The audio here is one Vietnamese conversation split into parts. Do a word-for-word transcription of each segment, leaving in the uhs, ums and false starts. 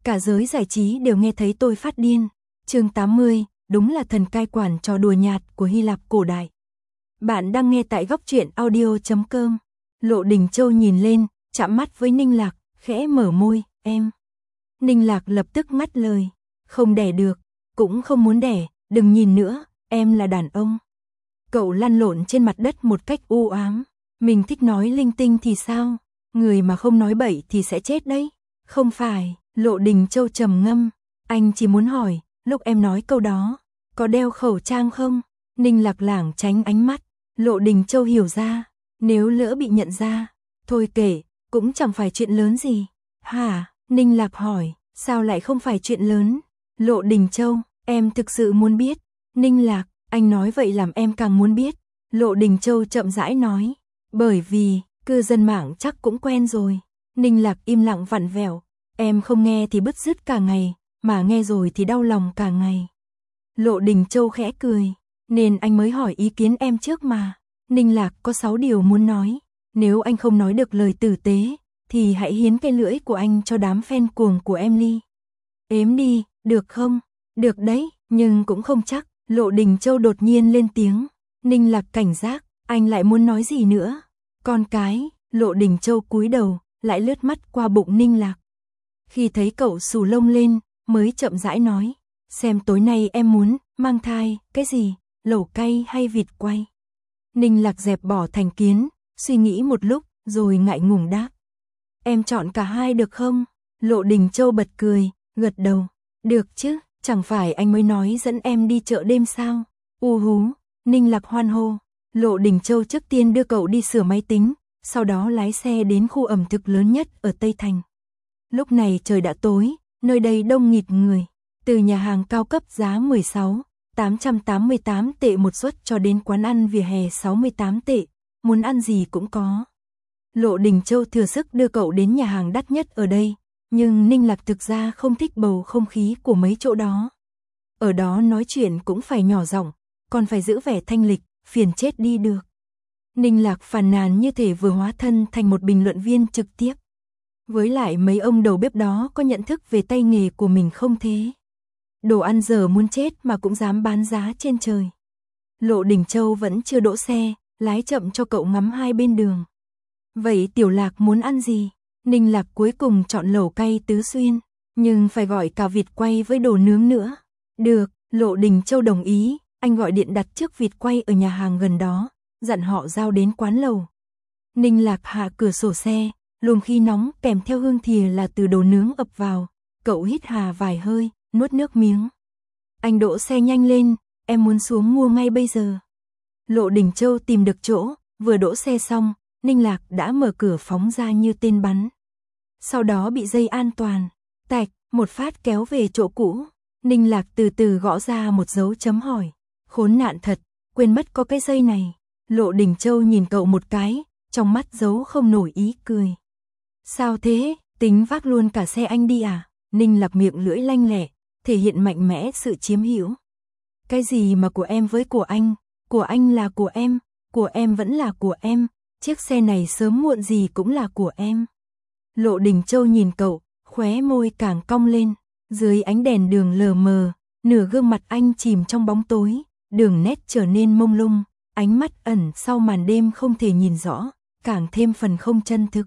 cả giới giải trí đều nghe thấy tôi phát điên. Chương tám mươi, đúng là thần cai quản trò đùa nhạt của Hy Lạp cổ đại. Bạn đang nghe tại góc truyện audio chấm com. Lộ Đình Châu nhìn lên, chạm mắt với Ninh Lạc, khẽ mở môi, em. Ninh Lạc lập tức ngắt lời, không đẻ được, cũng không muốn đẻ, đừng nhìn nữa, em là đàn ông. Cậu lăn lộn trên mặt đất một cách u ám, mình thích nói linh tinh thì sao, người mà không nói bậy thì sẽ chết đấy. Không phải, Lộ Đình Châu trầm ngâm, anh chỉ muốn hỏi, lúc em nói câu đó, có đeo khẩu trang không? Ninh Lạc lảng tránh ánh mắt, Lộ Đình Châu hiểu ra, nếu lỡ bị nhận ra, thôi kể, cũng chẳng phải chuyện lớn gì. Hả? Ninh Lạc hỏi, sao lại không phải chuyện lớn? Lộ Đình Châu, em thực sự muốn biết. Ninh Lạc, anh nói vậy làm em càng muốn biết. Lộ Đình Châu chậm rãi nói, bởi vì, cư dân mạng chắc cũng quen rồi. Ninh Lạc im lặng vặn vẹo, em không nghe thì bứt rứt cả ngày, mà nghe rồi thì đau lòng cả ngày. Lộ Đình Châu khẽ cười, nên anh mới hỏi ý kiến em trước mà. Ninh Lạc có sáu điều muốn nói, nếu anh không nói được lời tử tế, thì hãy hiến cái lưỡi của anh cho đám fan cuồng của em đi. Ếm đi, được không? Được đấy, nhưng cũng không chắc. Lộ Đình Châu đột nhiên lên tiếng. Ninh Lạc cảnh giác, anh lại muốn nói gì nữa? Con cái, Lộ Đình Châu cúi đầu, lại lướt mắt qua bụng Ninh Lạc. Khi thấy cậu xù lông lên, mới chậm rãi nói, xem tối nay em muốn mang thai, cái gì, lẩu cay hay vịt quay? Ninh Lạc dẹp bỏ thành kiến, suy nghĩ một lúc, rồi ngại ngùng đáp. Em chọn cả hai được không? Lộ Đình Châu bật cười, gật đầu. Được chứ, chẳng phải anh mới nói dẫn em đi chợ đêm sao? U hú, Ninh Lạc hoan hô. Lộ Đình Châu trước tiên đưa cậu đi sửa máy tính, sau đó lái xe đến khu ẩm thực lớn nhất ở Tây Thành. Lúc này trời đã tối, nơi đây đông nghịt người. Từ nhà hàng cao cấp giá mười sáu, tám trăm tám mươi tám tệ một suất cho đến quán ăn vỉa hè sáu mươi tám tệ, muốn ăn gì cũng có. Lộ Đình Châu thừa sức đưa cậu đến nhà hàng đắt nhất ở đây, nhưng Ninh Lạc thực ra không thích bầu không khí của mấy chỗ đó. Ở đó nói chuyện cũng phải nhỏ giọng, còn phải giữ vẻ thanh lịch, phiền chết đi được. Ninh Lạc phàn nàn như thể vừa hóa thân thành một bình luận viên trực tiếp. Với lại mấy ông đầu bếp đó có nhận thức về tay nghề của mình không thế? Đồ ăn dở muốn chết mà cũng dám bán giá trên trời. Lộ Đình Châu vẫn chưa đỗ xe, lái chậm cho cậu ngắm hai bên đường. Vậy Tiểu Lạc muốn ăn gì? Ninh Lạc cuối cùng chọn lẩu cay Tứ Xuyên, nhưng phải gọi cả vịt quay với đồ nướng nữa. Được, Lộ Đình Châu đồng ý, anh gọi điện đặt trước vịt quay ở nhà hàng gần đó, dặn họ giao đến quán lẩu. Ninh Lạc hạ cửa sổ xe, luồng khí nóng kèm theo hương thìa là từ đồ nướng ập vào, cậu hít hà vài hơi, nuốt nước miếng. Anh đỗ xe nhanh lên, em muốn xuống mua ngay bây giờ. Lộ Đình Châu tìm được chỗ, vừa đỗ xe xong, Ninh Lạc đã mở cửa phóng ra như tên bắn. Sau đó bị dây an toàn, tạch, một phát kéo về chỗ cũ. Ninh Lạc từ từ gõ ra một dấu chấm hỏi. Khốn nạn thật, quên mất có cái dây này. Lộ Đình Châu nhìn cậu một cái, trong mắt giấu không nổi ý cười. Sao thế, tính vác luôn cả xe anh đi à? Ninh Lạc miệng lưỡi lanh lẹ, thể hiện mạnh mẽ sự chiếm hữu. Cái gì mà của em với của anh, của anh là của em, của em vẫn là của em, chiếc xe này sớm muộn gì cũng là của em. Lộ Đình Châu nhìn cậu, khóe môi càng cong lên, dưới ánh đèn đường lờ mờ, nửa gương mặt anh chìm trong bóng tối, đường nét trở nên mông lung, ánh mắt ẩn sau màn đêm không thể nhìn rõ, càng thêm phần không chân thực.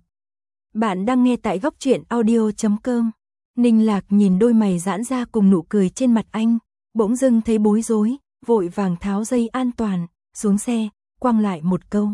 Bạn đang nghe tại góc truyện audio chấm com. Ninh Lạc nhìn đôi mày giãn ra cùng nụ cười trên mặt anh, bỗng dưng thấy bối rối, vội vàng tháo dây an toàn, xuống xe, quăng lại một câu.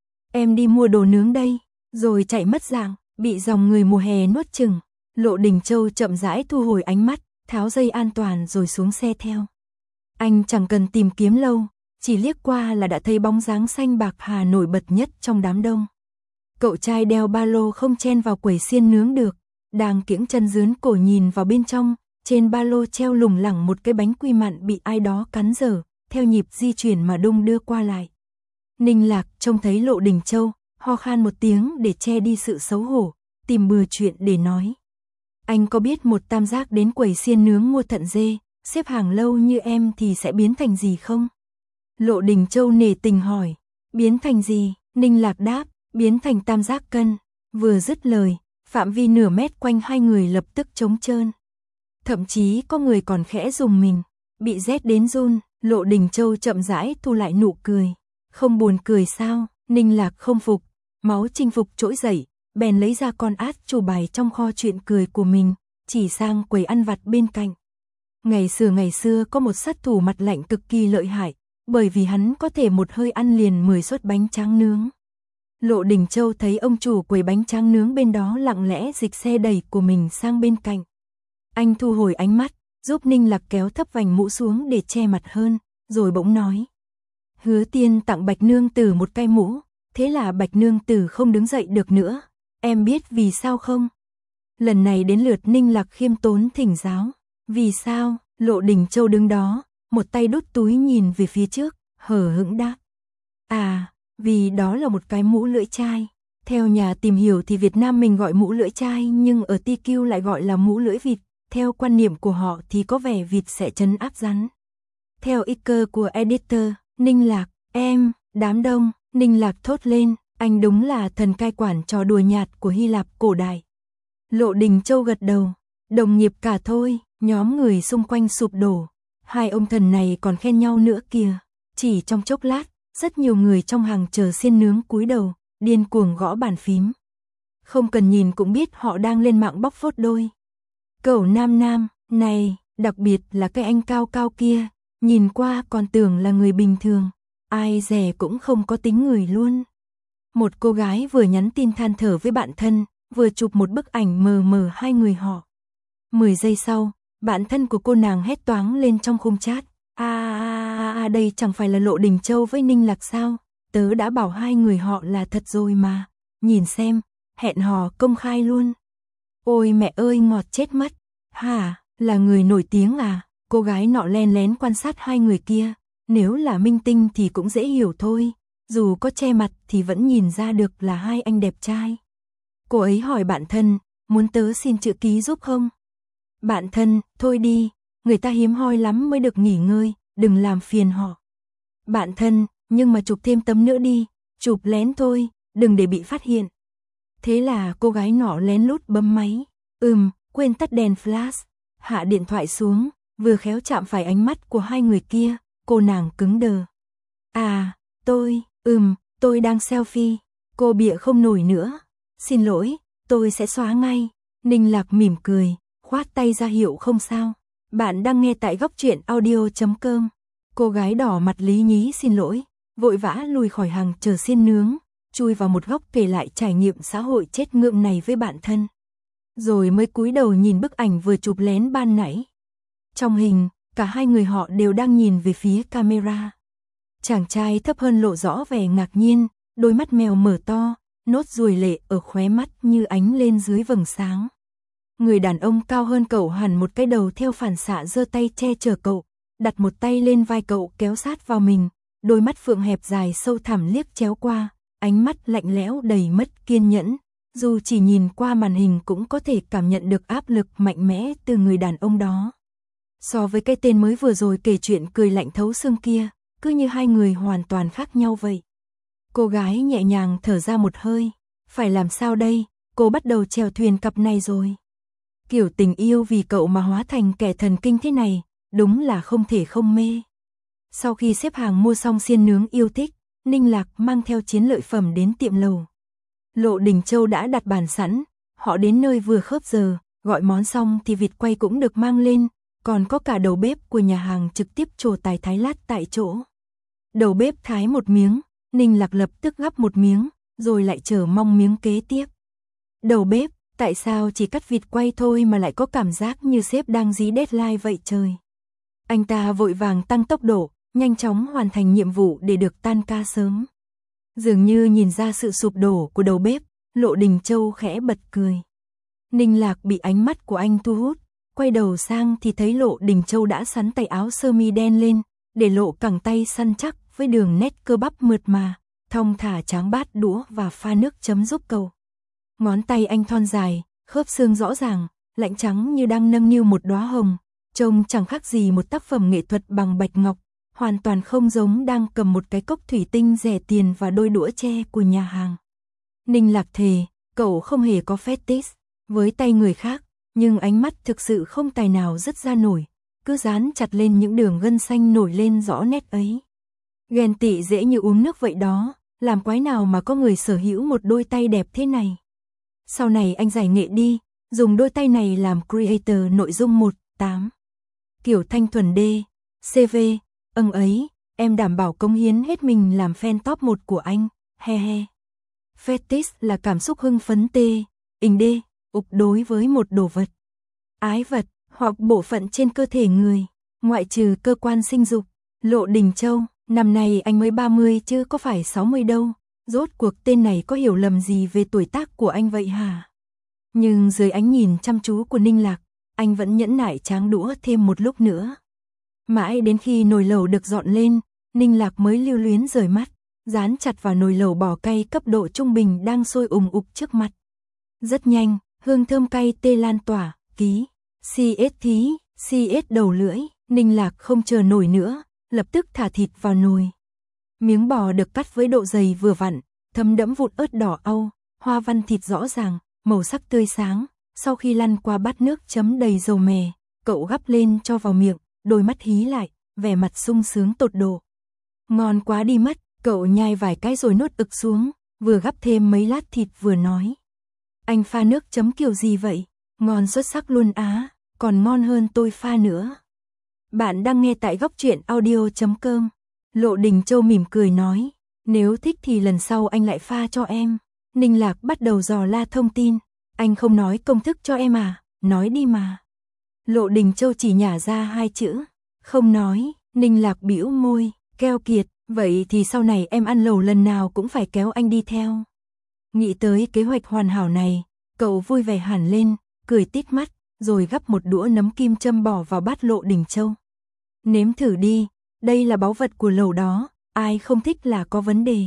Em đi mua đồ nướng đây, rồi chạy mất dạng, bị dòng người mùa hè nuốt chửng. Lộ Đình Châu chậm rãi thu hồi ánh mắt, tháo dây an toàn rồi xuống xe theo. Anh chẳng cần tìm kiếm lâu, chỉ liếc qua là đã thấy bóng dáng xanh bạc hà nổi bật nhất trong đám đông. Cậu trai đeo ba lô không chen vào quầy xiên nướng được, đang kiễng chân dướn cổ nhìn vào bên trong, trên ba lô treo lủng lẳng một cái bánh quy mặn bị ai đó cắn dở, theo nhịp di chuyển mà đung đưa qua lại. Ninh Lạc trông thấy Lộ Đình Châu, ho khan một tiếng để che đi sự xấu hổ, tìm bừa chuyện để nói. Anh có biết một tam giác đến quầy xiên nướng mua thận dê, xếp hàng lâu như em thì sẽ biến thành gì không? Lộ Đình Châu nể tình hỏi. Biến thành gì? Ninh Lạc đáp, biến thành tam giác cân. Vừa dứt lời, phạm vi nửa mét quanh hai người lập tức trống trơn. Thậm chí có người còn khẽ rùng mình, bị rét đến run. Lộ Đình Châu chậm rãi thu lại nụ cười. Không buồn cười sao? Ninh Lạc không phục, máu chinh phục trỗi dậy, bèn lấy ra con át chủ bài trong kho chuyện cười của mình, chỉ sang quầy ăn vặt bên cạnh. Ngày xưa ngày xưa có một sát thủ mặt lạnh cực kỳ lợi hại, bởi vì hắn có thể một hơi ăn liền mười suất bánh tráng nướng. Lộ Đình Châu thấy ông chủ quầy bánh tráng nướng bên đó lặng lẽ dịch xe đẩy của mình sang bên cạnh. Anh thu hồi ánh mắt, giúp Ninh Lạc kéo thấp vành mũ xuống để che mặt hơn, rồi bỗng nói. Hứa Tiên tặng Bạch Nương Tử một cái mũ, thế là Bạch Nương Tử không đứng dậy được nữa. Em biết vì sao không? Lần này đến lượt Ninh Lạc khiêm tốn thỉnh giáo. Vì sao? Lộ Đình Châu đứng đó, một tay đút túi nhìn về phía trước, hờ hững đáp. À, vì đó là một cái mũ lưỡi chai. Theo nhà tìm hiểu thì Việt Nam mình gọi mũ lưỡi chai, nhưng ở tê quy lại gọi là mũ lưỡi vịt. Theo quan niệm của họ thì có vẻ vịt sẽ trấn áp rắn. Theo ý cơ của editor, Ninh Lạc, em, đám đông, Ninh Lạc thốt lên, anh đúng là thần cai quản trò đùa nhạt của Hy Lạp cổ đại. Lộ Đình Châu gật đầu, đồng nghiệp cả thôi, nhóm người xung quanh sụp đổ. Hai ông thần này còn khen nhau nữa kìa. Chỉ trong chốc lát, rất nhiều người trong hàng chờ xiên nướng cúi đầu, điên cuồng gõ bàn phím. Không cần nhìn cũng biết họ đang lên mạng bóc phốt đôi. Cậu nam nam, này, đặc biệt là cái anh cao cao kia, nhìn qua còn tưởng là người bình thường, ai dè cũng không có tính người luôn. Một cô gái vừa nhắn tin than thở với bạn thân, vừa chụp một bức ảnh mờ mờ hai người họ. Mười giây sau, bạn thân của cô nàng hét toáng lên trong khung chat. À, à, à, đây chẳng phải là Lộ Đình Châu với Ninh Lạc sao? Tớ đã bảo hai người họ là thật rồi mà. Nhìn xem, hẹn hò công khai luôn. Ôi mẹ ơi ngọt chết mất. Hả, là người nổi tiếng à? Cô gái nọ len lén quan sát hai người kia. Nếu là minh tinh thì cũng dễ hiểu thôi. Dù có che mặt thì vẫn nhìn ra được là hai anh đẹp trai. Cô ấy hỏi bạn thân, muốn tớ xin chữ ký giúp không? Bạn thân, thôi đi, người ta hiếm hoi lắm mới được nghỉ ngơi, đừng làm phiền họ. Bạn thân, nhưng mà chụp thêm tấm nữa đi, chụp lén thôi, đừng để bị phát hiện. Thế là cô gái nọ lén lút bấm máy. Ừm, quên tắt đèn flash, hạ điện thoại xuống, vừa khéo chạm phải ánh mắt của hai người kia, cô nàng cứng đờ. À, tôi, ừm, tôi đang selfie, cô bịa không nổi nữa. Xin lỗi, tôi sẽ xóa ngay. Ninh Lạc mỉm cười, khoát tay ra hiệu không sao. Bạn đang nghe tại góc truyện audio chấm com. Cô gái đỏ mặt lý nhí xin lỗi, vội vã lùi khỏi hàng chờ xiên nướng, chui vào một góc kể lại trải nghiệm xã hội chết ngượng này với bạn thân. Rồi mới cúi đầu nhìn bức ảnh vừa chụp lén ban nãy. Trong hình, cả hai người họ đều đang nhìn về phía camera. Chàng trai thấp hơn lộ rõ vẻ ngạc nhiên, đôi mắt mèo mở to, nốt ruồi lệ ở khóe mắt như ánh lên dưới vầng sáng. Người đàn ông cao hơn cậu hẳn một cái đầu theo phản xạ giơ tay che chở cậu, đặt một tay lên vai cậu kéo sát vào mình, đôi mắt phượng hẹp dài sâu thẳm liếc chéo qua, ánh mắt lạnh lẽo đầy mất kiên nhẫn, dù chỉ nhìn qua màn hình cũng có thể cảm nhận được áp lực mạnh mẽ từ người đàn ông đó. So với cái tên mới vừa rồi kể chuyện cười lạnh thấu xương kia, cứ như hai người hoàn toàn khác nhau vậy. Cô gái nhẹ nhàng thở ra một hơi, phải làm sao đây, cô bắt đầu chèo thuyền cặp này rồi. Kiểu tình yêu vì cậu mà hóa thành kẻ thần kinh thế này, đúng là không thể không mê. Sau khi xếp hàng mua xong xiên nướng yêu thích, Ninh Lạc mang theo chiến lợi phẩm đến tiệm lầu. Lộ Đình Châu đã đặt bàn sẵn, họ đến nơi vừa khớp giờ, gọi món xong thì vịt quay cũng được mang lên, còn có cả đầu bếp của nhà hàng trực tiếp trổ tài thái lát tại chỗ. Đầu bếp thái một miếng, Ninh Lạc lập tức gắp một miếng, rồi lại chờ mong miếng kế tiếp. Đầu bếp, tại sao chỉ cắt vịt quay thôi mà lại có cảm giác như sếp đang dí deadline vậy trời? Anh ta vội vàng tăng tốc độ, nhanh chóng hoàn thành nhiệm vụ để được tan ca sớm. Dường như nhìn ra sự sụp đổ của đầu bếp, Lộ Đình Châu khẽ bật cười. Ninh Lạc bị ánh mắt của anh thu hút, quay đầu sang thì thấy Lộ Đình Châu đã sắn tay áo sơ mi đen lên, để lộ cẳng tay săn chắc với đường nét cơ bắp mượt mà, thong thả tráng bát đũa và pha nước chấm giúp cậu. Ngón tay anh thon dài, khớp xương rõ ràng, lạnh trắng như đang nâng niu một đóa hồng, trông chẳng khác gì một tác phẩm nghệ thuật bằng bạch ngọc, hoàn toàn không giống đang cầm một cái cốc thủy tinh rẻ tiền và đôi đũa tre của nhà hàng. Ninh Lạc thề, cậu không hề có fetish với tay người khác, nhưng ánh mắt thực sự không tài nào dứt ra nổi, cứ dán chặt lên những đường gân xanh nổi lên rõ nét ấy. Ghen tị dễ như uống nước vậy đó, làm quái nào mà có người sở hữu một đôi tay đẹp thế này. Sau này anh giải nghệ đi, dùng đôi tay này làm creator nội dung một tám. Kiểu thanh thuần D, xê vê, âng ấy, em đảm bảo cống hiến hết mình làm fan top một của anh, he he. Fetish là cảm xúc hưng phấn tê, ình đê, ục đối với một đồ vật, ái vật, hoặc bộ phận trên cơ thể người, ngoại trừ cơ quan sinh dục. Lộ Đình Châu, năm nay anh mới ba mươi chứ có phải sáu mươi đâu, rốt cuộc tên này có hiểu lầm gì về tuổi tác của anh vậy hả? Nhưng dưới ánh nhìn chăm chú của Ninh Lạc, anh vẫn nhẫn nại tráng đũa thêm một lúc nữa. Mãi đến khi nồi lẩu được dọn lên, Ninh Lạc mới lưu luyến rời mắt, dán chặt vào nồi lẩu bò cay cấp độ trung bình đang sôi ùng ục trước mặt. Rất nhanh, hương thơm cay tê lan tỏa, ký, xê ét thí, xê ét đầu lưỡi, Ninh Lạc không chờ nổi nữa, lập tức thả thịt vào nồi. Miếng bò được cắt với độ dày vừa vặn, thấm đẫm vụn ớt đỏ au, hoa văn thịt rõ ràng, màu sắc tươi sáng. Sau khi lăn qua bát nước chấm đầy dầu mè, cậu gắp lên cho vào miệng, đôi mắt hí lại, vẻ mặt sung sướng tột độ. Ngon quá đi mất, cậu nhai vài cái rồi nuốt ực xuống, vừa gắp thêm mấy lát thịt vừa nói. Anh pha nước chấm kiểu gì vậy? Ngon xuất sắc luôn á, còn ngon hơn tôi pha nữa. Bạn đang nghe tại góc truyện audio chấm com. Lộ Đình Châu mỉm cười nói, nếu thích thì lần sau anh lại pha cho em. Ninh Lạc bắt đầu dò la thông tin. Anh không nói công thức cho em à, nói đi mà. Lộ Đình Châu chỉ nhả ra hai chữ, không nói. Ninh Lạc bĩu môi, keo kiệt, vậy thì sau này em ăn lẩu lần nào cũng phải kéo anh đi theo. Nghĩ tới kế hoạch hoàn hảo này, cậu vui vẻ hẳn lên, cười tít mắt, rồi gắp một đũa nấm kim châm bỏ vào bát Lộ Đình Châu. Nếm thử đi, đây là báu vật của lẩu đó, ai không thích là có vấn đề.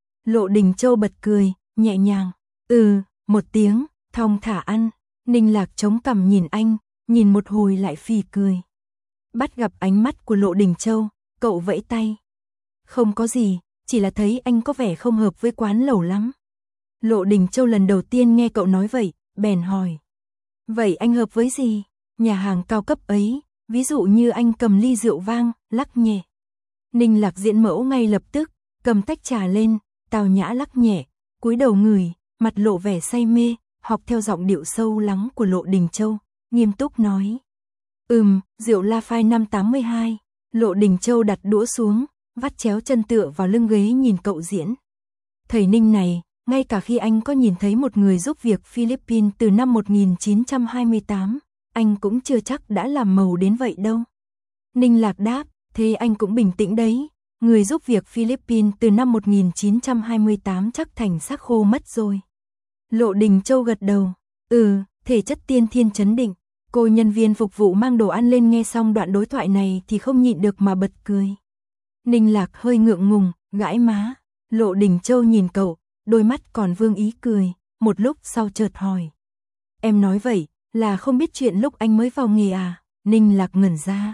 Lộ Đình Châu bật cười, nhẹ nhàng, ừ, một tiếng, thong thả ăn. Ninh Lạc chống cằm nhìn anh, nhìn một hồi lại phì cười. Bắt gặp ánh mắt của Lộ Đình Châu, cậu vẫy tay. Không có gì, chỉ là thấy anh có vẻ không hợp với quán lẩu lắm. Lộ Đình Châu lần đầu tiên nghe cậu nói vậy, bèn hỏi. Vậy anh hợp với gì? Nhà hàng cao cấp ấy, ví dụ như anh cầm ly rượu vang, lắc nhẹ. Ninh Lạc diễn mẫu ngay lập tức, cầm tách trà lên, tào nhã lắc nhẹ, cúi đầu ngửi, mặt lộ vẻ say mê, học theo giọng điệu sâu lắng của Lộ Đình Châu, nghiêm túc nói. Ừm, rượu La Phai năm tám mươi hai. Lộ Đình Châu đặt đũa xuống, vắt chéo chân tựa vào lưng ghế nhìn cậu diễn. Thầy Ninh này, ngay cả khi anh có nhìn thấy một người giúp việc Philippines từ năm một nghìn chín trăm hai mươi tám, anh cũng chưa chắc đã làm màu đến vậy đâu. Ninh Lạc đáp, thế anh cũng bình tĩnh đấy, người giúp việc Philippines từ năm một nghìn chín trăm hai mươi tám chắc thành xác khô mất rồi. Lộ Đình Châu gật đầu, ừ, thể chất tiên thiên chấn định. Cô nhân viên phục vụ mang đồ ăn lên nghe xong đoạn đối thoại này thì không nhịn được mà bật cười. Ninh Lạc hơi ngượng ngùng, gãi má. Lộ Đình Châu nhìn cậu, đôi mắt còn vương ý cười, một lúc sau chợt hỏi. Em nói vậy, là không biết chuyện lúc anh mới vào nghề à? Ninh Lạc ngẩn ra.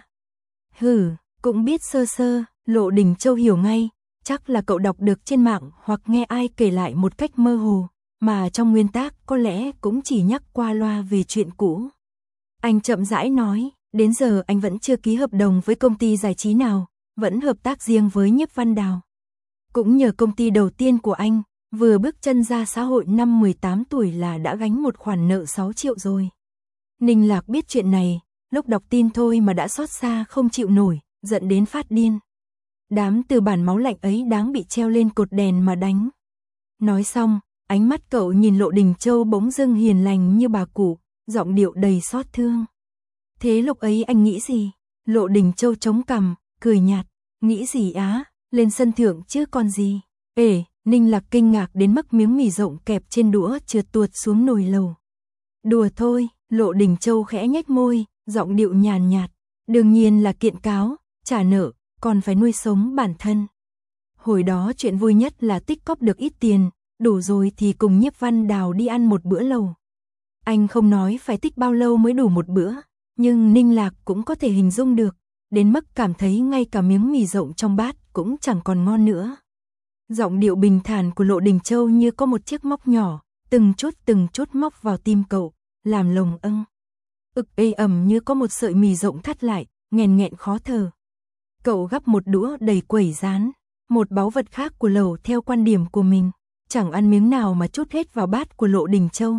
Hừ, cũng biết sơ sơ. Lộ Đình Châu hiểu ngay, chắc là cậu đọc được trên mạng hoặc nghe ai kể lại một cách mơ hồ, mà trong nguyên tác có lẽ cũng chỉ nhắc qua loa về chuyện cũ. Anh chậm rãi nói, đến giờ anh vẫn chưa ký hợp đồng với công ty giải trí nào, vẫn hợp tác riêng với Nhiếp Văn Đào. Cũng nhờ công ty đầu tiên của anh, vừa bước chân ra xã hội năm mười tám tuổi là đã gánh một khoản nợ sáu triệu rồi. Ninh Lạc biết chuyện này, lúc đọc tin thôi mà đã xót xa không chịu nổi, giận đến phát điên. Đám từ bản máu lạnh ấy đáng bị treo lên cột đèn mà đánh. Nói xong, ánh mắt cậu nhìn Lộ Đình Châu bỗng dưng hiền lành như bà cụ, giọng điệu đầy xót thương. Thế lúc ấy anh nghĩ gì? Lộ Đình Châu chống cằm, cười nhạt, nghĩ gì á, lên sân thượng chứ còn gì. Ê, Ninh Lạc kinh ngạc đến mức miếng mì rộng kẹp trên đũa trượt tuột xuống nồi lẩu. Đùa thôi, Lộ Đình Châu khẽ nhếch môi, giọng điệu nhàn nhạt, đương nhiên là kiện cáo, trả nợ, còn phải nuôi sống bản thân. Hồi đó chuyện vui nhất là tích cóp được ít tiền, đủ rồi thì cùng Nhiếp Văn Đào đi ăn một bữa lẩu. Anh không nói phải tích bao lâu mới đủ một bữa, nhưng Ninh Lạc cũng có thể hình dung được, đến mức cảm thấy ngay cả miếng mì rộng trong bát cũng chẳng còn ngon nữa. Giọng điệu bình thản của Lộ Đình Châu như có một chiếc móc nhỏ, từng chút từng chút móc vào tim cậu, làm lồng âng. ực ê ẩm như có một sợi mì rộng thắt lại, nghẹn nghẹn khó thở. Cậu gắp một đũa đầy quẩy rán, một báu vật khác của lẩu theo quan điểm của mình, chẳng ăn miếng nào mà trút hết vào bát của Lộ Đình Châu.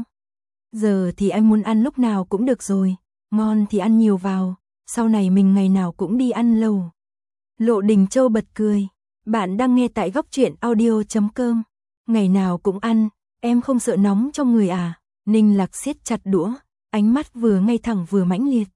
Giờ thì anh muốn ăn lúc nào cũng được rồi, ngon thì ăn nhiều vào, sau này mình ngày nào cũng đi ăn lẩu. Lộ Đình Châu bật cười, bạn đang nghe tại góc truyện audio chấm com. Ngày nào cũng ăn, em không sợ nóng trong người à? Ninh Lạc siết chặt đũa, ánh mắt vừa ngay thẳng vừa mãnh liệt.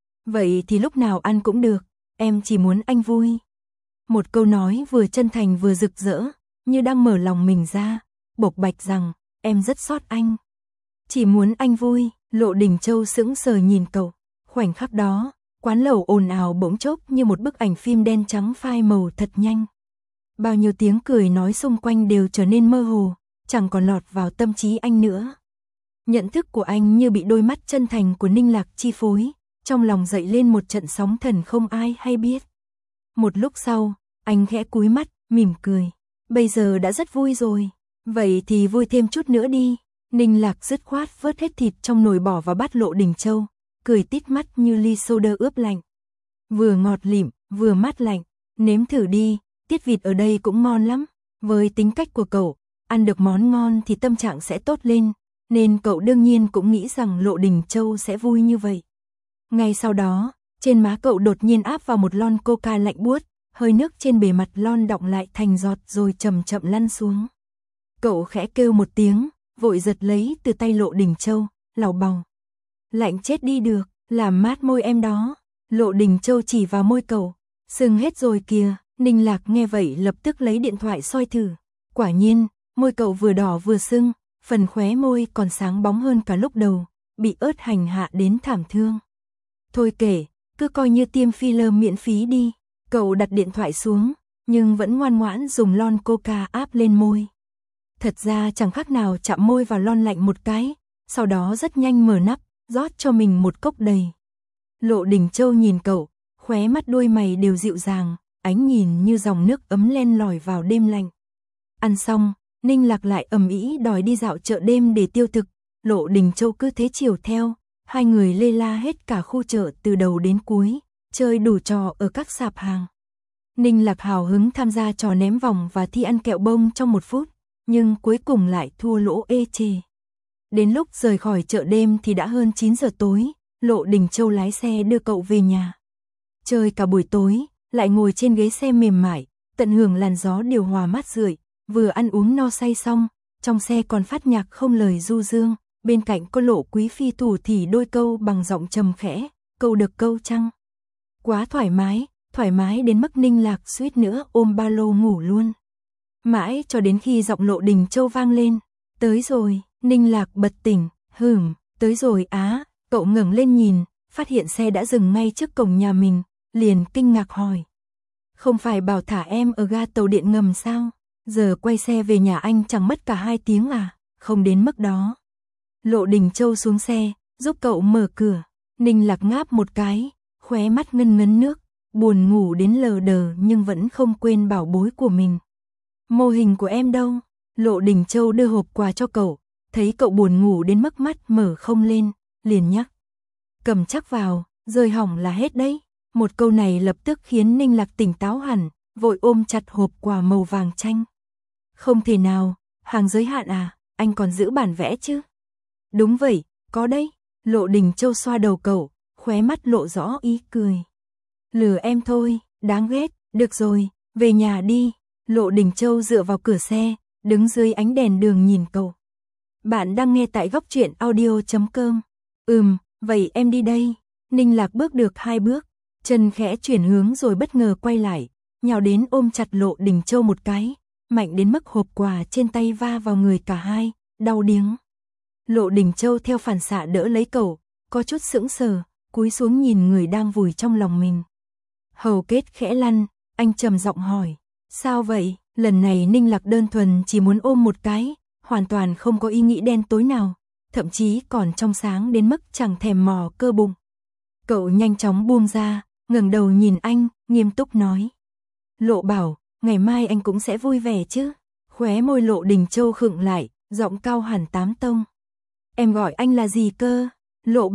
Vậy thì lúc nào ăn cũng được, em chỉ muốn anh vui. Một câu nói vừa chân thành vừa rực rỡ, như đang mở lòng mình ra, bộc bạch rằng, em rất xót anh. Chỉ muốn anh vui. Lộ Đình Châu sững sờ nhìn cậu. Khoảnh khắc đó, quán lẩu ồn ào bỗng chốc như một bức ảnh phim đen trắng phai màu thật nhanh. Bao nhiêu tiếng cười nói xung quanh đều trở nên mơ hồ, chẳng còn lọt vào tâm trí anh nữa. Nhận thức của anh như bị đôi mắt chân thành của Ninh Lạc chi phối, trong lòng dậy lên một trận sóng thần không ai hay biết. Một lúc sau, anh khẽ cúi mắt, mỉm cười. Bây giờ đã rất vui rồi, vậy thì vui thêm chút nữa đi. Ninh Lạc dứt khoát vớt hết thịt trong nồi bỏ vào bát Lộ Đình Châu, cười tít mắt như ly soda ướp lạnh. Vừa ngọt lịm, vừa mát lạnh, nếm thử đi, tiết vịt ở đây cũng ngon lắm. Với tính cách của cậu, ăn được món ngon thì tâm trạng sẽ tốt lên, nên cậu đương nhiên cũng nghĩ rằng Lộ Đình Châu sẽ vui như vậy. Ngay sau đó, trên má cậu đột nhiên áp vào một lon coca lạnh buốt, hơi nước trên bề mặt lon đọng lại thành giọt rồi chậm chậm lăn xuống. Cậu khẽ kêu một tiếng, vội giật lấy từ tay Lộ Đình Châu, lảo bào. Lạnh chết đi được, làm mát môi em đó. Lộ Đình Châu chỉ vào môi cậu, sưng hết rồi kìa. Ninh Lạc nghe vậy lập tức lấy điện thoại soi thử. Quả nhiên, môi cậu vừa đỏ vừa sưng, phần khóe môi còn sáng bóng hơn cả lúc đầu, bị ớt hành hạ đến thảm thương. Thôi kể, cứ coi như tiêm filler miễn phí đi. Cậu đặt điện thoại xuống, nhưng vẫn ngoan ngoãn dùng lon coca áp lên môi. Thật ra chẳng khác nào chạm môi vào lon lạnh một cái, sau đó rất nhanh mở nắp, rót cho mình một cốc đầy. Lộ Đình Châu nhìn cậu, khóe mắt đôi mày đều dịu dàng, ánh nhìn như dòng nước ấm len lỏi vào đêm lạnh. Ăn xong, Ninh Lạc lại ầm ĩ đòi đi dạo chợ đêm để tiêu thực, Lộ Đình Châu cứ thế chiều theo, hai người lê la hết cả khu chợ từ đầu đến cuối, chơi đủ trò ở các sạp hàng. Ninh Lạc hào hứng tham gia trò ném vòng và thi ăn kẹo bông trong một phút, nhưng cuối cùng lại thua lỗ ê chề. Đến lúc rời khỏi chợ đêm thì đã hơn chín giờ tối, Lộ Đình Châu lái xe đưa cậu về nhà. Chơi cả buổi tối, lại ngồi trên ghế xe mềm mại, tận hưởng làn gió điều hòa mát rượi, vừa ăn uống no say xong, trong xe còn phát nhạc không lời du dương, bên cạnh có Lộ Quý Phi thủ thỉ đôi câu bằng giọng trầm khẽ, câu được câu chăng. Quá thoải mái, thoải mái đến mức Ninh Lạc suýt nữa ôm ba lô ngủ luôn. Mãi cho đến khi giọng Lộ Đình Châu vang lên, tới rồi. Ninh Lạc bật tỉnh, hửm, tới rồi á. Cậu ngẩng lên nhìn, phát hiện xe đã dừng ngay trước cổng nhà mình, liền kinh ngạc hỏi. Không phải bảo thả em ở ga tàu điện ngầm sao? Giờ quay xe về nhà anh chẳng mất cả hai tiếng à? Không đến mức đó. Lộ Đình Châu xuống xe, giúp cậu mở cửa. Ninh Lạc ngáp một cái, khóe mắt ngân ngấn nước, buồn ngủ đến lờ đờ nhưng vẫn không quên bảo bối của mình. Mô hình của em đâu? Lộ Đình Châu đưa hộp quà cho cậu, thấy cậu buồn ngủ đến mức mắt mở không lên, liền nhắc. Cầm chắc vào, rơi hỏng là hết đấy. Một câu này lập tức khiến Ninh Lạc tỉnh táo hẳn, vội ôm chặt hộp quà màu vàng chanh. Không thể nào, hàng giới hạn à, anh còn giữ bản vẽ chứ? Đúng vậy, có đấy. Lộ Đình Châu xoa đầu cậu, khóe mắt lộ rõ ý cười. Lừa em thôi, đáng ghét, được rồi, về nhà đi. Lộ Đình Châu dựa vào cửa xe, đứng dưới ánh đèn đường nhìn cậu. Bạn đang nghe tại góc truyện audio chấm com. Ừm, vậy em đi đây. Ninh Lạc bước được hai bước, chân khẽ chuyển hướng rồi bất ngờ quay lại, nhào đến ôm chặt Lộ Đình Châu một cái, mạnh đến mức hộp quà trên tay va vào người cả hai, đau điếng. Lộ Đình Châu theo phản xạ đỡ lấy cậu, có chút sững sờ, cúi xuống nhìn người đang vùi trong lòng mình. Hầu kết khẽ lăn, anh trầm giọng hỏi, sao vậy? Lần này Ninh Lạc đơn thuần chỉ muốn ôm một cái, hoàn toàn không có ý nghĩ đen tối nào, thậm chí còn trong sáng đến mức chẳng thèm mò cơ bụng. Cậu nhanh chóng buông ra, ngẩng đầu nhìn anh, nghiêm túc nói. Lộ bảo, ngày mai anh cũng sẽ vui vẻ chứ? Khóe môi Lộ Đình Châu khựng lại, giọng cao hẳn tám tông. Em gọi anh là gì cơ? Lộ bảo,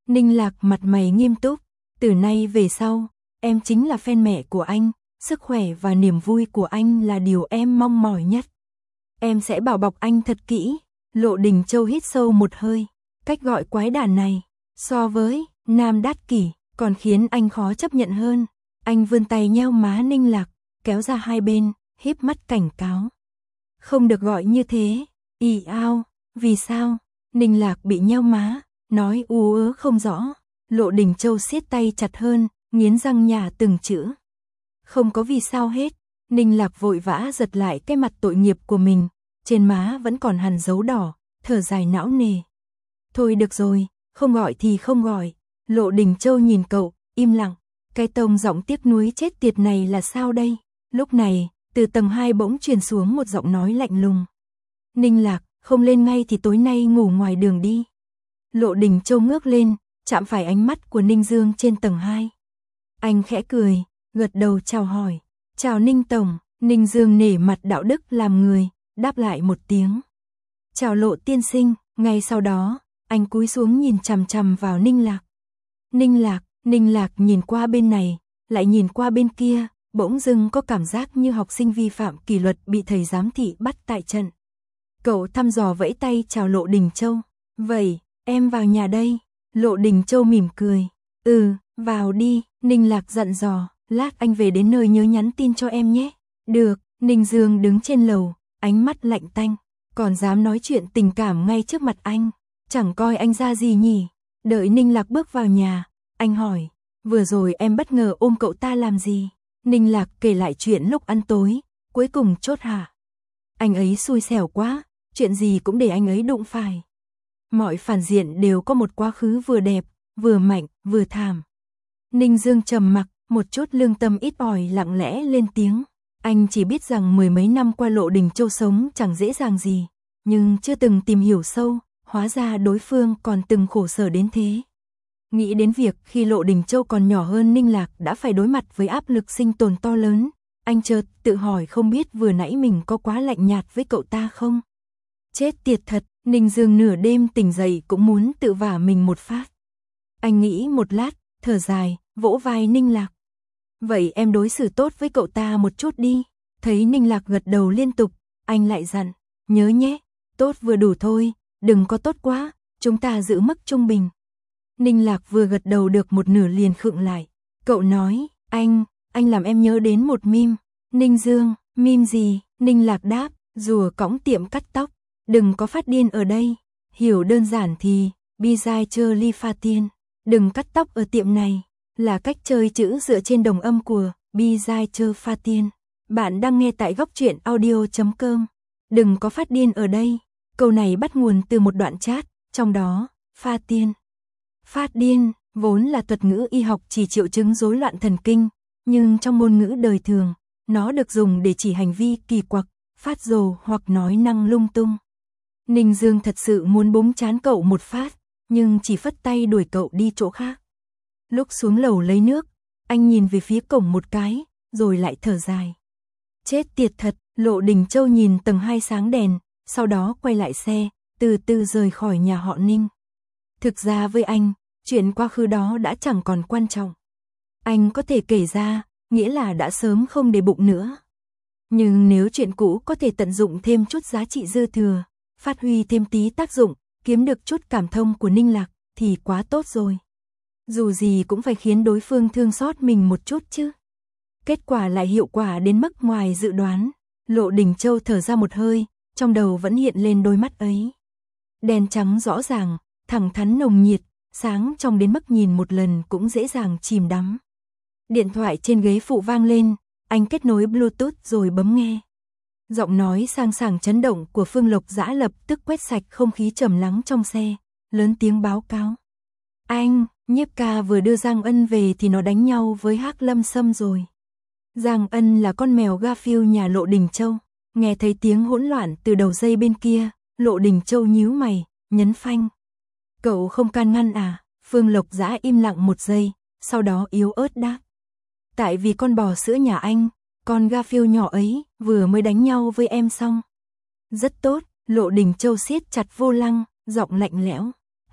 Ninh Lạc mặt mày nghiêm túc, từ nay về sau, em chính là fan mẹ của anh, sức khỏe và niềm vui của anh là điều em mong mỏi nhất. Em sẽ bảo bọc anh thật kỹ. Lộ Đình Châu hít sâu một hơi, cách gọi quái đản này, so với Nam Đát Kỷ, còn khiến anh khó chấp nhận hơn. Anh vươn tay nheo má Ninh Lạc, kéo ra hai bên, híp mắt cảnh cáo. Không được gọi như thế. Ì ao, vì sao? Ninh Lạc bị nheo má, nói ú ớ không rõ. Lộ Đình Châu siết tay chặt hơn, nghiến răng nhả từng chữ. Không có vì sao hết. Ninh Lạc vội vã giật lại cái mặt tội nghiệp của mình, trên má vẫn còn hằn dấu đỏ, thở dài não nề. Thôi được rồi, không gọi thì không gọi. Lộ Đình Châu nhìn cậu, im lặng. Cái tông giọng tiếc nuối chết tiệt này là sao đây? Lúc này, từ tầng hai bỗng truyền xuống một giọng nói lạnh lùng. Ninh Lạc, không lên ngay thì tối nay ngủ ngoài đường đi. Lộ Đình Châu ngước lên, chạm phải ánh mắt của Ninh Dương trên tầng hai. Anh khẽ cười, gật đầu chào hỏi. Chào Ninh Tổng. Ninh Dương nể mặt đạo đức làm người, đáp lại một tiếng. Chào Lộ tiên sinh. Ngay sau đó, anh cúi xuống nhìn chằm chằm vào Ninh Lạc. Ninh Lạc, Ninh Lạc nhìn qua bên này, lại nhìn qua bên kia, bỗng dưng có cảm giác như học sinh vi phạm kỷ luật bị thầy giám thị bắt tại trận. Cậu thăm dò vẫy tay chào Lộ Đình Châu. Vậy, em vào nhà đây. Lộ Đình Châu mỉm cười. Ừ, vào đi. Ninh Lạc dặn dò, lát anh về đến nơi nhớ nhắn tin cho em nhé. Được. Ninh Dương đứng trên lầu, ánh mắt lạnh tanh, còn dám nói chuyện tình cảm ngay trước mặt anh. Chẳng coi anh ra gì nhỉ. Đợi Ninh Lạc bước vào nhà, anh hỏi, vừa rồi em bất ngờ ôm cậu ta làm gì? Ninh Lạc kể lại chuyện lúc ăn tối, cuối cùng chốt hạ. Anh ấy xui xẻo quá, chuyện gì cũng để anh ấy đụng phải. Mọi phản diện đều có một quá khứ vừa đẹp, vừa mạnh, vừa thảm. Ninh Dương trầm mặc, một chút lương tâm ít ỏi lặng lẽ lên tiếng. Anh chỉ biết rằng mười mấy năm qua Lộ Đình Châu sống chẳng dễ dàng gì, nhưng chưa từng tìm hiểu sâu, hóa ra đối phương còn từng khổ sở đến thế. Nghĩ đến việc khi Lộ Đình Châu còn nhỏ hơn Ninh Lạc đã phải đối mặt với áp lực sinh tồn to lớn, anh chợt tự hỏi không biết vừa nãy mình có quá lạnh nhạt với cậu ta không? Chết tiệt thật, Ninh Dương nửa đêm tỉnh dậy cũng muốn tự vả mình một phát. Anh nghĩ một lát, thở dài, vỗ vai Ninh Lạc. Vậy em đối xử tốt với cậu ta một chút đi. Thấy Ninh Lạc gật đầu liên tục, anh lại dặn, nhớ nhé, tốt vừa đủ thôi, đừng có tốt quá, chúng ta giữ mức trung bình. Ninh Lạc vừa gật đầu được một nửa liền khựng lại. Cậu nói, anh, anh làm em nhớ đến một meme. Ninh Dương, meme gì? Ninh Lạc đáp, rùa cõng tiệm cắt tóc. Đừng có phát điên ở đây. Hiểu đơn giản thì, Bizai chơ ly pha tiên. Đừng cắt tóc ở tiệm này. Là cách chơi chữ dựa trên đồng âm của Bizai chơ pha tiên. Bạn đang nghe tại góc truyện audio chấm com. Đừng có phát điên ở đây. Câu này bắt nguồn từ một đoạn chat, trong đó, pha tiên. Phát điên, vốn là thuật ngữ y học chỉ triệu chứng rối loạn thần kinh, nhưng trong ngôn ngữ đời thường, nó được dùng để chỉ hành vi kỳ quặc, phát rồ hoặc nói năng lung tung. Ninh Dương thật sự muốn búng chán cậu một phát, nhưng chỉ phất tay đuổi cậu đi chỗ khác. Lúc xuống lầu lấy nước, anh nhìn về phía cổng một cái, rồi lại thở dài. Chết tiệt thật, Lộ Đình Châu nhìn tầng hai sáng đèn, sau đó quay lại xe, từ từ rời khỏi nhà họ Ninh. Thực ra với anh, chuyện quá khứ đó đã chẳng còn quan trọng. Anh có thể kể ra, nghĩa là đã sớm không để bụng nữa. Nhưng nếu chuyện cũ có thể tận dụng thêm chút giá trị dư thừa, phát huy thêm tí tác dụng, kiếm được chút cảm thông của Ninh Lạc, thì quá tốt rồi. Dù gì cũng phải khiến đối phương thương xót mình một chút chứ. Kết quả lại hiệu quả đến mức ngoài dự đoán. Lộ Đình Châu thở ra một hơi, trong đầu vẫn hiện lên đôi mắt ấy. Đen trắng rõ ràng, thẳng thắn nồng nhiệt, sáng trong đến mức nhìn một lần cũng dễ dàng chìm đắm. Điện thoại trên ghế phụ vang lên, anh kết nối Bluetooth rồi bấm nghe. Giọng nói sang sảng chấn động của Phương Lộc Dã lập tức quét sạch không khí trầm lắng trong xe, lớn tiếng báo cáo. Anh, Nhiếp ca vừa đưa Giang Ân về thì nó đánh nhau với Hắc Lâm Sâm rồi. Giang Ân là con mèo Garfield nhà Lộ Đình Châu. Nghe thấy tiếng hỗn loạn từ đầu dây bên kia, Lộ Đình Châu nhíu mày, nhấn phanh. Cậu không can ngăn à? Phương Lộc Dã im lặng một giây, sau đó yếu ớt đáp. Tại vì con bò sữa nhà anh, con Garfield nhỏ ấy, vừa mới đánh nhau với em xong. Rất tốt, Lộ Đình Châu siết chặt vô lăng, giọng lạnh lẽo.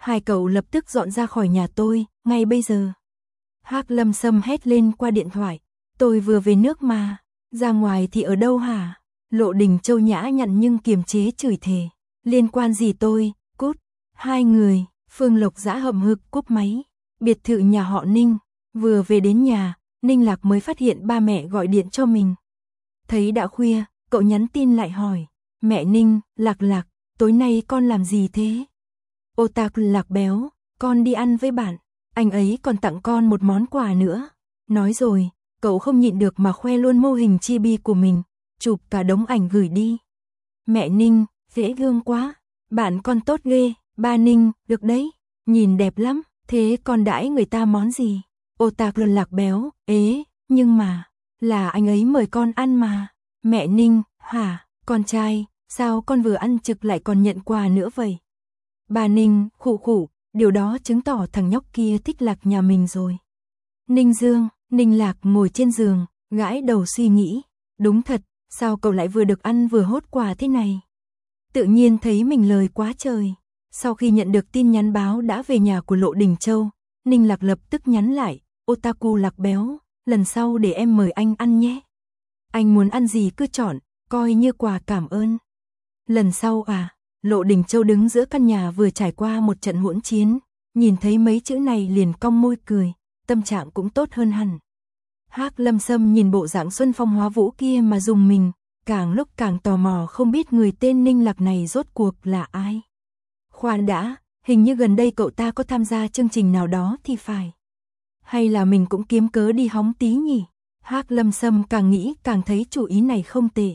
Hai cậu lập tức dọn ra khỏi nhà tôi, ngay bây giờ. Hắc Lâm Sâm hét lên qua điện thoại. Tôi vừa về nước mà, ra ngoài thì ở đâu hả? Lộ Đình Châu nhã nhặn nhưng kiềm chế chửi thề. Liên quan gì tôi, cút. Hai người, Phương Lộc Dã hậm hực cúp máy. Biệt thự nhà họ Ninh, vừa về đến nhà, Ninh Lạc mới phát hiện ba mẹ gọi điện cho mình. Thấy đã khuya, cậu nhắn tin lại hỏi. Mẹ Ninh, Lạc Lạc, tối nay con làm gì thế? Ô tạc Lạc béo, con đi ăn với bạn. Anh ấy còn tặng con một món quà nữa. Nói rồi, cậu không nhịn được mà khoe luôn mô hình chibi của mình, chụp cả đống ảnh gửi đi. Mẹ Ninh, dễ thương quá. Bạn con tốt ghê. Ba Ninh, được đấy. Nhìn đẹp lắm. Thế con đãi người ta món gì? Ô tạc Lạc béo, ế, nhưng mà, là anh ấy mời con ăn mà. Mẹ Ninh, hả, con trai, sao con vừa ăn trực lại còn nhận quà nữa vậy? Bà Ninh, khụ khụ, điều đó chứng tỏ thằng nhóc kia thích Lạc nhà mình rồi. Ninh Dương, Ninh Lạc ngồi trên giường, gãi đầu suy nghĩ. Đúng thật, sao cậu lại vừa được ăn vừa hốt quà thế này? Tự nhiên thấy mình lời quá trời. Sau khi nhận được tin nhắn báo đã về nhà của Lộ Đình Châu, Ninh Lạc lập tức nhắn lại. Otaku Lạc béo, lần sau để em mời anh ăn nhé. Anh muốn ăn gì cứ chọn, coi như quà cảm ơn. Lần sau à? Lộ Đình Châu đứng giữa căn nhà vừa trải qua một trận hỗn chiến, nhìn thấy mấy chữ này liền cong môi cười, tâm trạng cũng tốt hơn hẳn. Hắc Lâm Sâm nhìn bộ dạng Xuân Phong Hóa Vũ kia mà dùng mình, càng lúc càng tò mò không biết người tên Ninh Lạc này rốt cuộc là ai. Khoan đã, hình như gần đây cậu ta có tham gia chương trình nào đó thì phải. Hay là mình cũng kiếm cớ đi hóng tí nhỉ? Hắc Lâm Sâm càng nghĩ càng thấy chủ ý này không tệ.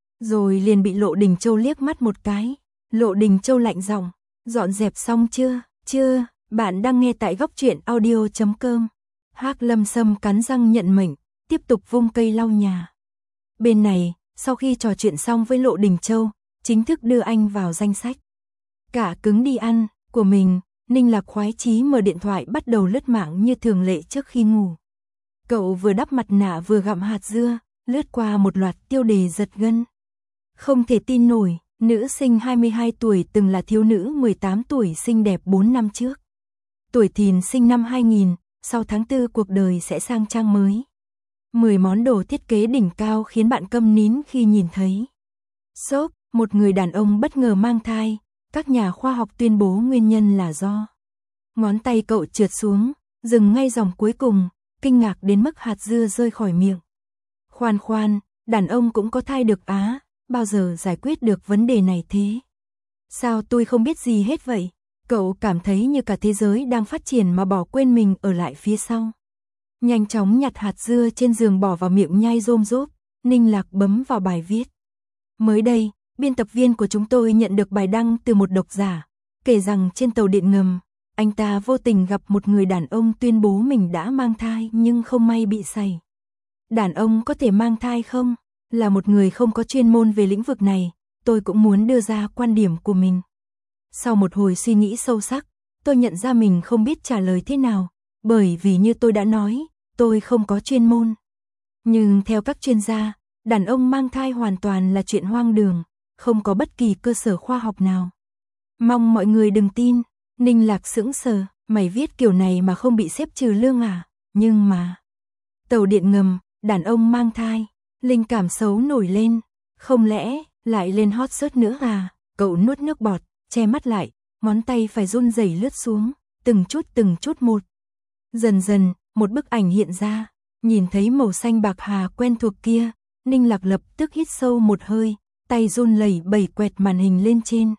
Rồi liền bị Lộ Đình Châu liếc mắt một cái. Lộ Đình Châu lạnh giọng, dọn dẹp xong chưa? Chưa, bạn đang nghe tại góc truyện audio chấm com. Hắc Lâm Sâm cắn răng nhận mệnh, tiếp tục vung cây lau nhà. Bên này, sau khi trò chuyện xong với Lộ Đình Châu, chính thức đưa anh vào danh sách. Cả cứng đi ăn của mình, Ninh Lạc khoái chí mở điện thoại bắt đầu lướt mạng như thường lệ trước khi ngủ. Cậu vừa đắp mặt nạ vừa gặm hạt dưa, lướt qua một loạt tiêu đề giật gân. Không thể tin nổi, nữ sinh hai mươi hai tuổi từng là thiếu nữ mười tám tuổi xinh đẹp bốn năm trước. Tuổi Thìn sinh năm hai nghìn, sau tháng tư cuộc đời sẽ sang trang mới. mười món đồ thiết kế đỉnh cao khiến bạn câm nín khi nhìn thấy. Sốc, một người đàn ông bất ngờ mang thai, các nhà khoa học tuyên bố nguyên nhân là do. Ngón tay cậu trượt xuống, dừng ngay dòng cuối cùng, kinh ngạc đến mức hạt dưa rơi khỏi miệng. Khoan khoan, đàn ông cũng có thai được á, bao giờ giải quyết được vấn đề này thế? Sao tôi không biết gì hết vậy? Cậu cảm thấy như cả thế giới đang phát triển mà bỏ quên mình ở lại phía sau. Nhanh chóng nhặt hạt dưa trên giường bỏ vào miệng nhai rôm rốp, Ninh Lạc bấm vào bài viết. Mới đây, biên tập viên của chúng tôi nhận được bài đăng từ một độc giả, kể rằng trên tàu điện ngầm, anh ta vô tình gặp một người đàn ông tuyên bố mình đã mang thai nhưng không may bị sảy. Đàn ông có thể mang thai không? Là một người không có chuyên môn về lĩnh vực này, tôi cũng muốn đưa ra quan điểm của mình. Sau một hồi suy nghĩ sâu sắc, tôi nhận ra mình không biết trả lời thế nào, bởi vì như tôi đã nói, tôi không có chuyên môn. Nhưng theo các chuyên gia, đàn ông mang thai hoàn toàn là chuyện hoang đường, không có bất kỳ cơ sở khoa học nào. Mong mọi người đừng tin. Ninh Lạc sững sờ, mày viết kiểu này mà không bị xếp trừ lương à? Nhưng mà... Tàu điện ngầm, đàn ông mang thai, linh cảm xấu nổi lên. Không lẽ, lại lên hot search nữa à? Cậu nuốt nước bọt, che mắt lại, ngón tay phải run rẩy lướt xuống, từng chút từng chút một. Dần dần, một bức ảnh hiện ra, nhìn thấy màu xanh bạc hà quen thuộc kia, Ninh Lạc lập tức hít sâu một hơi, tay run lẩy bẩy quẹt màn hình lên trên.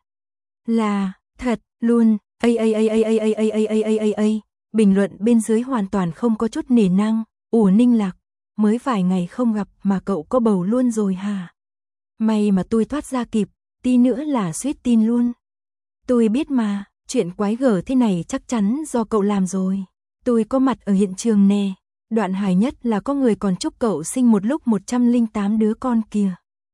Là, thật, luôn, a a a a a a a a a a a. Bình luận bên dưới hoàn toàn không có chút nể nang. Ủa Ninh Lạc, mới vài ngày không gặp mà cậu có bầu luôn rồi hả? May mà tôi thoát ra kịp, tí nữa là suýt tin luôn. Tôi biết mà, chuyện quái gở thế này chắc chắn do cậu làm rồi. Tôi có mặt ở hiện trường nè. Đoạn hài nhất là có người còn chúc cậu sinh một lúc một trăm lẻ tám đứa con kìa.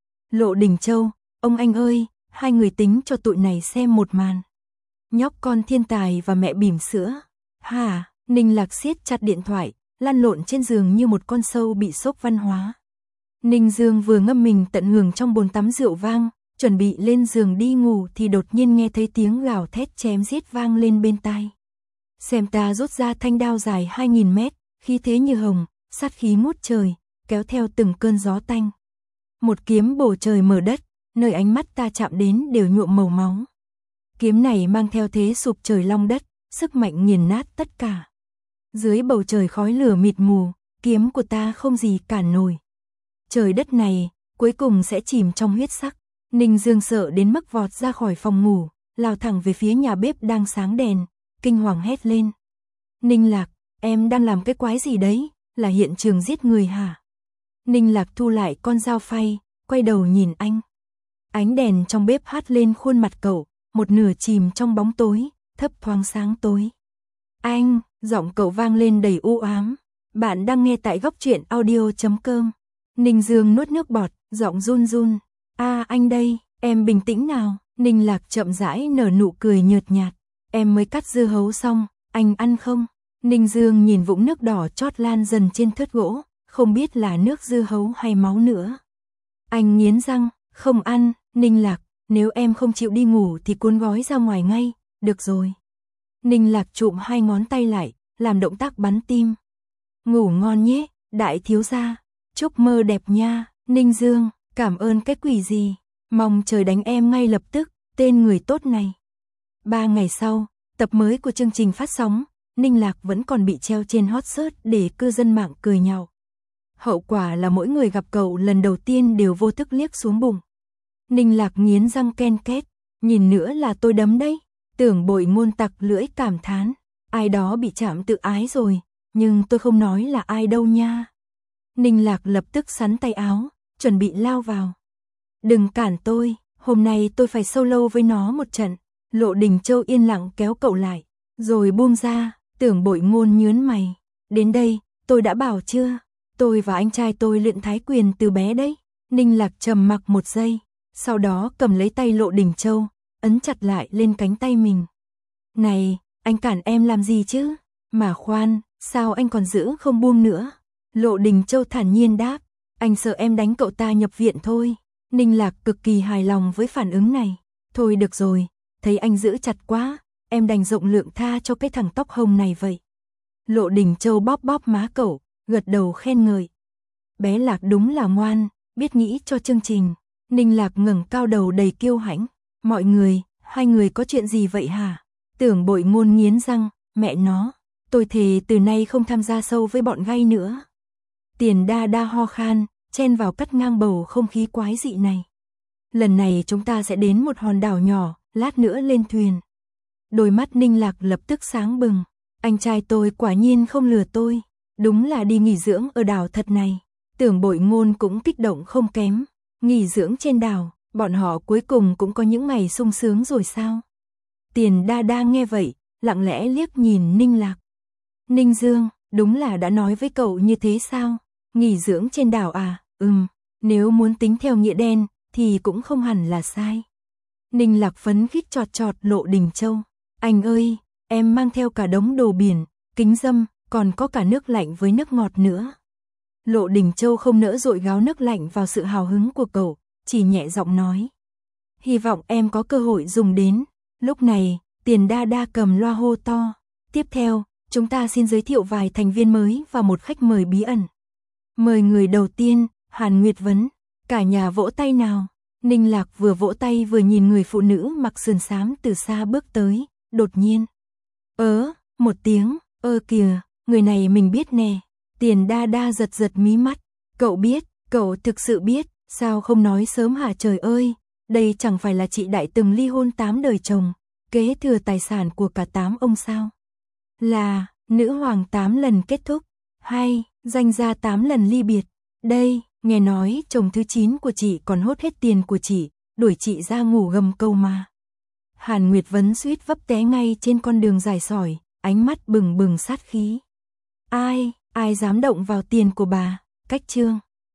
Lộ Đình Châu, ông anh ơi, hai người tính cho tụi này xem một màn. Nhóc con thiên tài và mẹ bỉm sữa. Hả? Ninh Lạc siết chặt điện thoại, lăn lộn trên giường như một con sâu bị sốc văn hóa. Ninh Dương vừa ngâm mình tận hưởng trong bồn tắm rượu vang, chuẩn bị lên giường đi ngủ thì đột nhiên nghe thấy tiếng gào thét chém giết vang lên bên tai. Xem ta rút ra thanh đao dài hai nghìn mét, khí thế như hồng, sát khí ngút trời, kéo theo từng cơn gió tanh. Một kiếm bổ trời mở đất, nơi ánh mắt ta chạm đến đều nhuộm màu máu. Kiếm này mang theo thế sụp trời long đất, sức mạnh nghiền nát tất cả. Dưới bầu trời khói lửa mịt mù, kiếm của ta không gì cản nổi. Trời đất này, cuối cùng sẽ chìm trong huyết sắc. Ninh Dương sợ đến mức vọt ra khỏi phòng ngủ, lao thẳng về phía nhà bếp đang sáng đèn, kinh hoàng hét lên. Ninh Lạc, em đang làm cái quái gì đấy, là hiện trường giết người hả? Ninh Lạc thu lại con dao phay, quay đầu nhìn anh. Ánh đèn trong bếp hắt lên khuôn mặt cậu, một nửa chìm trong bóng tối, thấp thoáng sáng tối. Anh, giọng cậu vang lên đầy u ám. Bạn đang nghe tại góc truyện audio chấm com. Ninh Dương nuốt nước bọt, giọng run run. A à, anh đây, em bình tĩnh nào. Ninh Lạc chậm rãi nở nụ cười nhợt nhạt. Em mới cắt dưa hấu xong, anh ăn không? Ninh Dương nhìn vũng nước đỏ chót lan dần trên thớt gỗ, không biết là nước dưa hấu hay máu nữa. Anh nghiến răng, không ăn. Ninh Lạc, nếu em không chịu đi ngủ thì cuốn gói ra ngoài ngay, được rồi. Ninh Lạc chụm hai ngón tay lại, làm động tác bắn tim. Ngủ ngon nhé, đại thiếu gia. Chúc mơ đẹp nha. Ninh Dương, cảm ơn cái quỷ gì. Mong trời đánh em ngay lập tức, tên người tốt này. Ba ngày sau, tập mới của chương trình phát sóng, Ninh Lạc vẫn còn bị treo trên hot search để cư dân mạng cười nhạo. Hậu quả là mỗi người gặp cậu lần đầu tiên đều vô thức liếc xuống bụng. Ninh Lạc nghiến răng ken két, nhìn nữa là tôi đấm đấy. Tưởng Bội Ngôn tặc lưỡi cảm thán, ai đó bị chạm tự ái rồi, nhưng tôi không nói là ai đâu nha. Ninh Lạc lập tức sắn tay áo, chuẩn bị lao vào. Đừng cản tôi, hôm nay tôi phải solo với nó một trận. Lộ Đình Châu yên lặng kéo cậu lại, rồi buông ra. Tưởng Bội Ngôn nhướng mày. Đến đây, tôi đã bảo chưa, tôi và anh trai tôi luyện thái quyền từ bé đấy. Ninh Lạc trầm mặc một giây, sau đó cầm lấy tay Lộ Đình Châu, ấn chặt lại lên cánh tay mình. Này, anh cản em làm gì chứ? Mà khoan, sao anh còn giữ không buông nữa? Lộ Đình Châu thản nhiên đáp, anh sợ em đánh cậu ta nhập viện thôi. Ninh Lạc cực kỳ hài lòng với phản ứng này. Thôi được rồi, thấy anh giữ chặt quá, em đành rộng lượng tha cho cái thằng tóc hồng này vậy. Lộ Đình Châu bóp bóp má cậu, gật đầu khen ngợi. Bé Lạc đúng là ngoan, biết nghĩ cho chương trình. Ninh Lạc ngẩng cao đầu đầy kiêu hãnh. Mọi người, hai người có chuyện gì vậy hả? Tưởng Bội Ngôn nghiến răng, mẹ nó, tôi thề từ nay không tham gia sâu với bọn gay nữa. Tiền Đa Đa ho khan, chen vào cắt ngang bầu không khí quái dị này. Lần này chúng ta sẽ đến một hòn đảo nhỏ, lát nữa lên thuyền. Đôi mắt Ninh Lạc lập tức sáng bừng. Anh trai tôi quả nhiên không lừa tôi, đúng là đi nghỉ dưỡng ở đảo thật này. Tưởng Bội Ngôn cũng kích động không kém. Nghỉ dưỡng trên đảo, bọn họ cuối cùng cũng có những ngày sung sướng rồi sao? Tiền Đa Đa nghe vậy, lặng lẽ liếc nhìn Ninh Lạc. Ninh Dương, đúng là đã nói với cậu như thế sao? Nghỉ dưỡng trên đảo à? Ừm, nếu muốn tính theo nghĩa đen, thì cũng không hẳn là sai. Ninh Lạc phấn khích chọt chọt Lộ Đình Châu. Anh ơi, em mang theo cả đống đồ biển, kính dâm, còn có cả nước lạnh với nước ngọt nữa. Lộ Đình Châu không nỡ dội gáo nước lạnh vào sự hào hứng của cậu, chỉ nhẹ giọng nói. Hy vọng em có cơ hội dùng đến. Lúc này, Tiền Đa Đa cầm loa hô to. Tiếp theo, chúng ta xin giới thiệu vài thành viên mới và một khách mời bí ẩn. Mời người đầu tiên, Hàn Nguyệt Vấn. Cả nhà vỗ tay nào. Ninh Lạc vừa vỗ tay vừa nhìn người phụ nữ mặc sườn xám từ xa bước tới, đột nhiên. Ớ, một tiếng, ơ kìa, người này mình biết nè. Tiền Đa Đa giật giật mí mắt. Cậu biết, cậu thực sự biết, sao không nói sớm hả trời ơi. Đây chẳng phải là chị đại từng ly hôn tám đời chồng, kế thừa tài sản của cả tám ông sao. Là, nữ hoàng tám lần kết thúc, hay, danh gia tám lần ly biệt. Đây, nghe nói chồng thứ chín của chị còn hốt hết tiền của chị, đuổi chị ra ngủ gầm câu mà. Hàn Nguyệt Vấn suýt vấp té ngay trên con đường dài sỏi, ánh mắt bừng bừng sát khí. Ai, ai dám động vào tiền của bà, cách chương.